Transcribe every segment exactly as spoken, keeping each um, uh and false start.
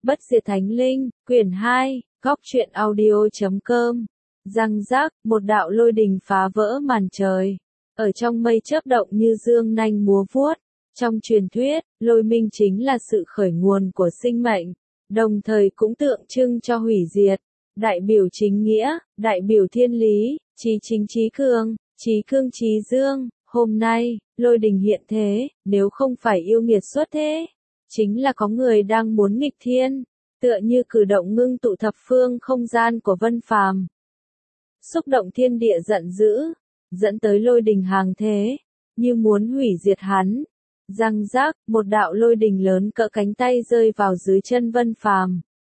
Bất diệt thánh linh, quyển hai, góc truyện audio chấm com. Răng rác, một đạo lôi đình phá vỡ màn trời. Ở trong mây chớp động như dương nanh múa vuốt. Trong truyền thuyết, lôi minh chính là sự khởi nguồn của sinh mệnh, đồng thời cũng tượng trưng cho hủy diệt, đại biểu chính nghĩa, đại biểu thiên lý, chí chính chí cương, chí cương chí dương. Hôm nay, lôi đình hiện thế, nếu không phải yêu nghiệt xuất thế, chính là có người đang muốn nghịch thiên, tựa như cử động ngưng tụ thập phương không gian của Vân Phàm, xúc động thiên địa giận dữ, dẫn tới lôi đình hàng thế, như muốn hủy diệt hắn. Răng rác, một đạo lôi đình lớn cỡ cánh tay rơi vào dưới chân Vân Phàm,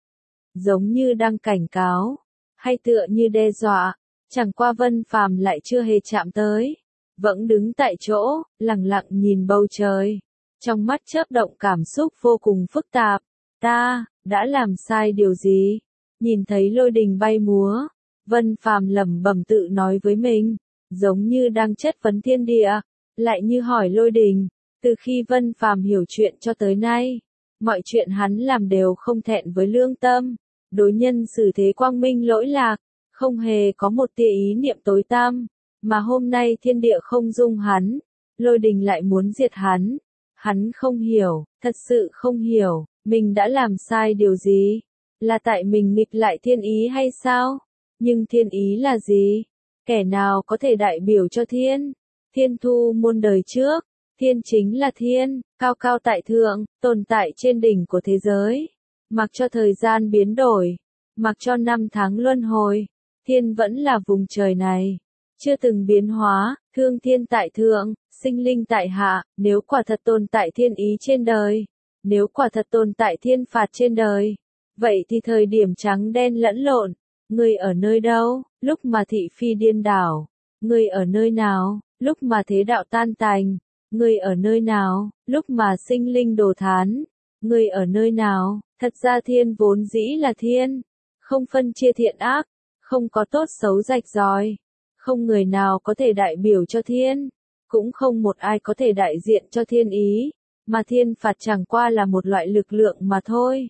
giống như đang cảnh cáo, hay tựa như đe dọa. Chẳng qua Vân Phàm lại chưa hề chạm tới, vẫn đứng tại chỗ, lặng lặng nhìn bầu trời, trong mắt chớp động cảm xúc vô cùng phức tạp. Ta đã làm sai điều gì? Nhìn thấy lôi đình bay múa, Vân Phàm lẩm bẩm tự nói với mình, giống như đang chất vấn thiên địa, lại như hỏi lôi đình. Từ khi Vân Phàm hiểu chuyện cho tới nay, mọi chuyện hắn làm đều không thẹn với lương tâm, đối nhân xử thế quang minh lỗi lạc, không hề có một tia ý niệm tối tăm. Mà hôm nay thiên địa không dung hắn, lôi đình lại muốn diệt hắn. Hắn không hiểu, thật sự không hiểu, mình đã làm sai điều gì? Là tại mình nghịch lại thiên ý hay sao? Nhưng thiên ý là gì? Kẻ nào có thể đại biểu cho thiên? Thiên thu muôn đời trước, thiên chính là thiên, cao cao tại thượng, tồn tại trên đỉnh của thế giới. Mặc cho thời gian biến đổi, mặc cho năm tháng luân hồi, thiên vẫn là vùng trời này, chưa từng biến hóa. Thương thiên tại thượng, sinh linh tại hạ. Nếu quả thật tồn tại thiên ý trên đời, nếu quả thật tồn tại thiên phạt trên đời, vậy thì thời điểm trắng đen lẫn lộn, ngươi ở nơi đâu? Lúc mà thị phi điên đảo, ngươi ở nơi nào? Lúc mà thế đạo tan tành, ngươi ở nơi nào? Lúc mà sinh linh đổ thán, ngươi ở nơi nào? Thật ra thiên vốn dĩ là thiên, không phân chia thiện ác, không có tốt xấu rạch ròi, không người nào có thể đại biểu cho thiên, cũng không một ai có thể đại diện cho thiên ý, mà thiên phạt chẳng qua là một loại lực lượng mà thôi.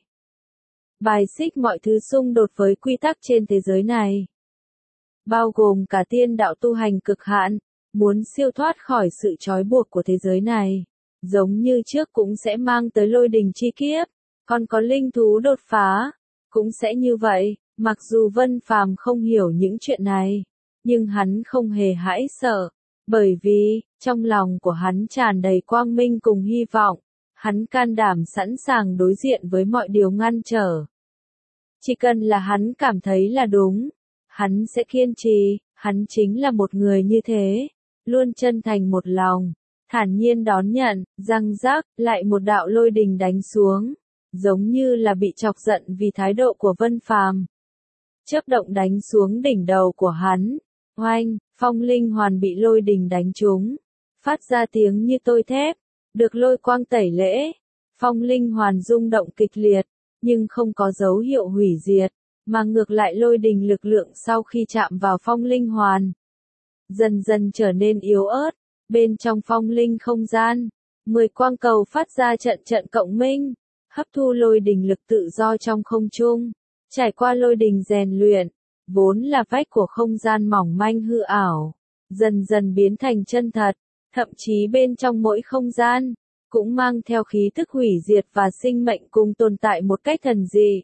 Bài xích mọi thứ xung đột với quy tắc trên thế giới này, bao gồm cả tiên đạo tu hành cực hạn, muốn siêu thoát khỏi sự trói buộc của thế giới này, giống như trước cũng sẽ mang tới lôi đình chi kiếp, còn có linh thú đột phá, cũng sẽ như vậy. Mặc dù Vân Phàm không hiểu những chuyện này, nhưng hắn không hề hãi sợ, bởi vì, trong lòng của hắn tràn đầy quang minh cùng hy vọng, hắn can đảm sẵn sàng đối diện với mọi điều ngăn trở. Chỉ cần là hắn cảm thấy là đúng, hắn sẽ kiên trì. Hắn chính là một người như thế, luôn chân thành một lòng, thản nhiên đón nhận. Răng rác, lại một đạo lôi đình đánh xuống, giống như là bị chọc giận vì thái độ của Vân Phàm. Chớp động đánh xuống đỉnh đầu của hắn, oanh, phong linh hoàn bị lôi đình đánh trúng, phát ra tiếng như tôi thép, được lôi quang tẩy lễ. Phong linh hoàn rung động kịch liệt, nhưng không có dấu hiệu hủy diệt, mà ngược lại lôi đình lực lượng sau khi chạm vào phong linh hoàn, dần dần trở nên yếu ớt. Bên trong phong linh không gian, mười quang cầu phát ra trận trận cộng minh, hấp thu lôi đình lực tự do trong không trung. Trải qua lôi đình rèn luyện, vốn là vách của không gian mỏng manh hư ảo, dần dần biến thành chân thật, thậm chí bên trong mỗi không gian, cũng mang theo khí thức hủy diệt và sinh mệnh cùng tồn tại một cách thần dị.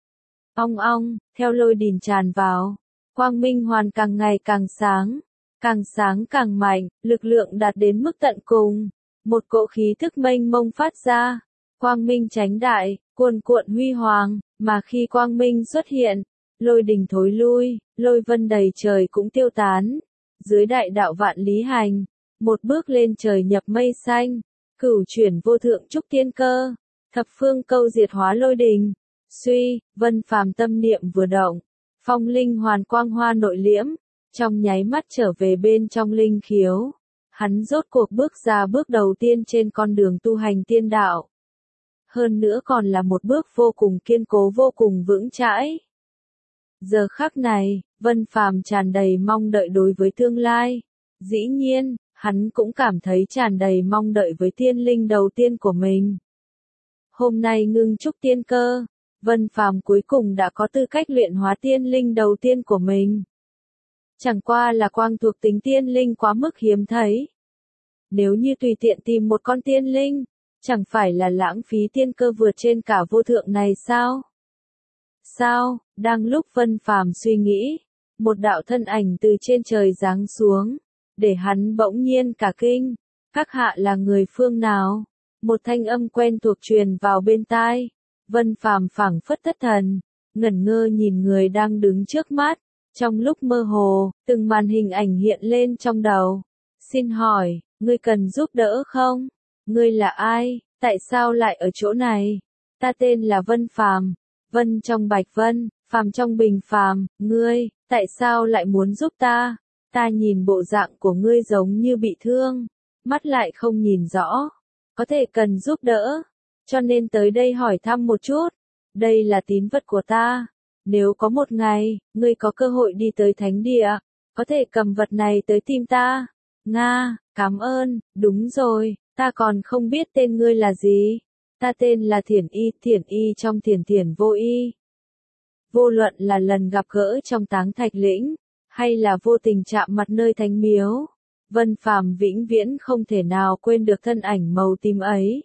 Ong ong, theo lôi đình tràn vào, quang minh hoàn càng ngày càng sáng, càng sáng càng mạnh, lực lượng đạt đến mức tận cùng, một cỗ khí thức mênh mông phát ra, quang minh chánh đại, cuồn cuộn huy hoàng. Mà khi quang minh xuất hiện, lôi đình thối lui, lôi vân đầy trời cũng tiêu tán. Dưới đại đạo vạn lý hành, một bước lên trời nhập mây xanh, cửu chuyển vô thượng trúc tiên cơ, thập phương câu diệt hóa lôi đình. Suy, Vân Phàm tâm niệm vừa động, phong linh hoàn quang hoa nội liễm, trong nháy mắt trở về bên trong linh khiếu. Hắn rốt cuộc bước ra bước đầu tiên trên con đường tu hành tiên đạo. Hơn nữa còn là một bước vô cùng kiên cố vô cùng vững chãi. Giờ khắc này, Vân Phàm tràn đầy mong đợi đối với tương lai. Dĩ nhiên, hắn cũng cảm thấy tràn đầy mong đợi với tiên linh đầu tiên của mình. Hôm nay ngưng trúc tiên cơ, Vân Phàm cuối cùng đã có tư cách luyện hóa tiên linh đầu tiên của mình. Chẳng qua là quang thuộc tính tiên linh quá mức hiếm thấy. Nếu như tùy tiện tìm một con tiên linh, chẳng phải là lãng phí tiên cơ vượt trên cả vô thượng này sao? Sao, đang lúc Vân Phàm suy nghĩ, một đạo thân ảnh từ trên trời giáng xuống, để hắn bỗng nhiên cả kinh. Các hạ là người phương nào? Một thanh âm quen thuộc truyền vào bên tai. Vân Phàm phảng phất thất thần, ngẩn ngơ nhìn người đang đứng trước mắt. Trong lúc mơ hồ, từng màn hình ảnh hiện lên trong đầu. Xin hỏi, ngươi cần giúp đỡ không? Ngươi là ai? Tại sao lại ở chỗ này? Ta tên là Vân Phàm. Vân trong Bạch Vân, Phàm trong Bình Phàm. Ngươi, tại sao lại muốn giúp ta? Ta nhìn bộ dạng của ngươi giống như bị thương, mắt lại không nhìn rõ. Có thể cần giúp đỡ, cho nên tới đây hỏi thăm một chút. Đây là tín vật của ta. Nếu có một ngày, ngươi có cơ hội đi tới thánh địa, có thể cầm vật này tới tìm ta. Nga, cảm ơn, đúng rồi, ta còn không biết tên ngươi là gì. Ta tên là Thiển Y, Thiển Y trong Thiển Thiển Vô Y. Vô luận là lần gặp gỡ trong Táng Thạch Lĩnh, hay là vô tình chạm mặt nơi thánh miếu, Vân Phàm vĩnh viễn không thể nào quên được thân ảnh màu tím ấy.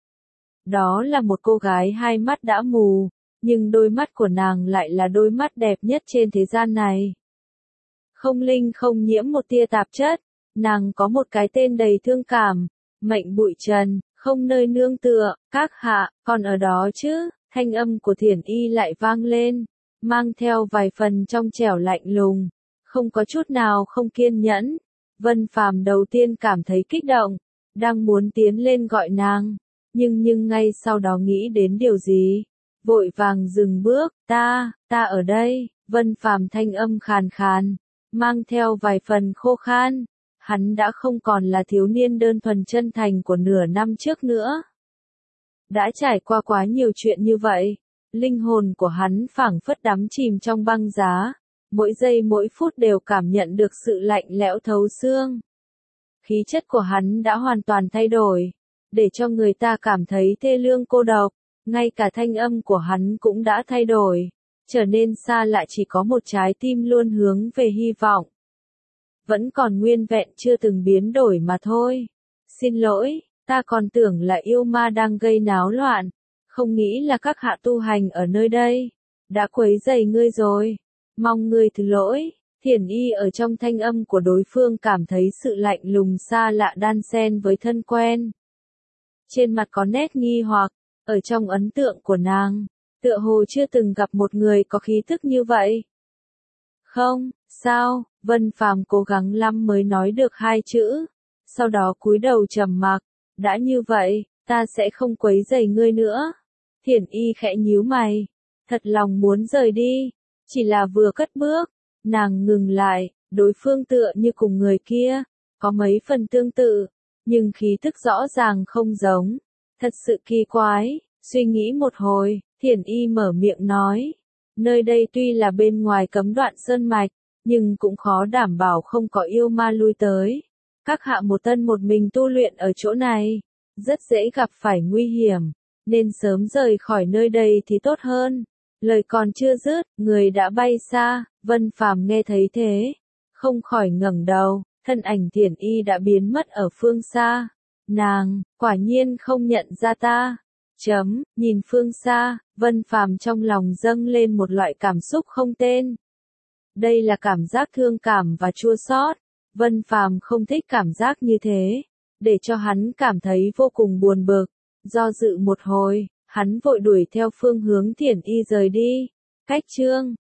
Đó là một cô gái hai mắt đã mù, nhưng đôi mắt của nàng lại là đôi mắt đẹp nhất trên thế gian này. Không linh không nhiễm một tia tạp chất, nàng có một cái tên đầy thương cảm, mệnh bụi trần, không nơi nương tựa. Các hạ, còn ở đó chứ? Thanh âm của Thiển Y lại vang lên, mang theo vài phần trong trẻo lạnh lùng, không có chút nào không kiên nhẫn. Vân Phàm đầu tiên cảm thấy kích động, đang muốn tiến lên gọi nàng, nhưng nhưng ngay sau đó nghĩ đến điều gì, vội vàng dừng bước. Ta, ta ở đây. Vân Phàm thanh âm khàn khàn, mang theo vài phần khô khan. Hắn đã không còn là thiếu niên đơn thuần chân thành của nửa năm trước nữa. Đã trải qua quá nhiều chuyện như vậy, linh hồn của hắn phảng phất đắm chìm trong băng giá, mỗi giây mỗi phút đều cảm nhận được sự lạnh lẽo thấu xương. Khí chất của hắn đã hoàn toàn thay đổi, để cho người ta cảm thấy thê lương cô độc, ngay cả thanh âm của hắn cũng đã thay đổi, trở nên xa lạ, chỉ có một trái tim luôn hướng về hy vọng. Vẫn còn nguyên vẹn, chưa từng biến đổi mà thôi. Xin lỗi, ta còn tưởng là yêu ma đang gây náo loạn, không nghĩ là các hạ tu hành ở nơi đây, đã quấy rầy ngươi rồi, mong ngươi thứ lỗi. Thiển Y ở trong thanh âm của đối phương cảm thấy sự lạnh lùng xa lạ đan xen với thân quen. Trên mặt có nét nghi hoặc, ở trong ấn tượng của nàng, tựa hồ chưa từng gặp một người có khí tức như vậy. Không, sao? Vân Phàm cố gắng lắm mới nói được hai chữ, sau đó cúi đầu trầm mặc. Đã như vậy, ta sẽ không quấy rầy ngươi nữa. Thiển Y khẽ nhíu mày, thật lòng muốn rời đi, chỉ là vừa cất bước, nàng ngừng lại. Đối phương tựa như cùng người kia, có mấy phần tương tự, nhưng khí tức rõ ràng không giống, thật sự kỳ quái. Suy nghĩ một hồi, Thiển Y mở miệng nói, nơi đây tuy là bên ngoài cấm đoạn sơn mạch, nhưng cũng khó đảm bảo không có yêu ma lui tới. Các hạ một thân một mình tu luyện ở chỗ này, rất dễ gặp phải nguy hiểm, nên sớm rời khỏi nơi đây thì tốt hơn. Lời còn chưa dứt, người đã bay xa. Vân Phàm nghe thấy thế, không khỏi ngẩng đầu, thân ảnh Thiển Y đã biến mất ở phương xa. Nàng, quả nhiên không nhận ra ta. Chấm, nhìn phương xa, Vân Phàm trong lòng dâng lên một loại cảm xúc không tên. Đây là cảm giác thương cảm và chua xót. Vân Phàm không thích cảm giác như thế, để cho hắn cảm thấy vô cùng buồn bực. Do dự một hồi, hắn vội đuổi theo phương hướng Thiển Y rời đi. Cách chương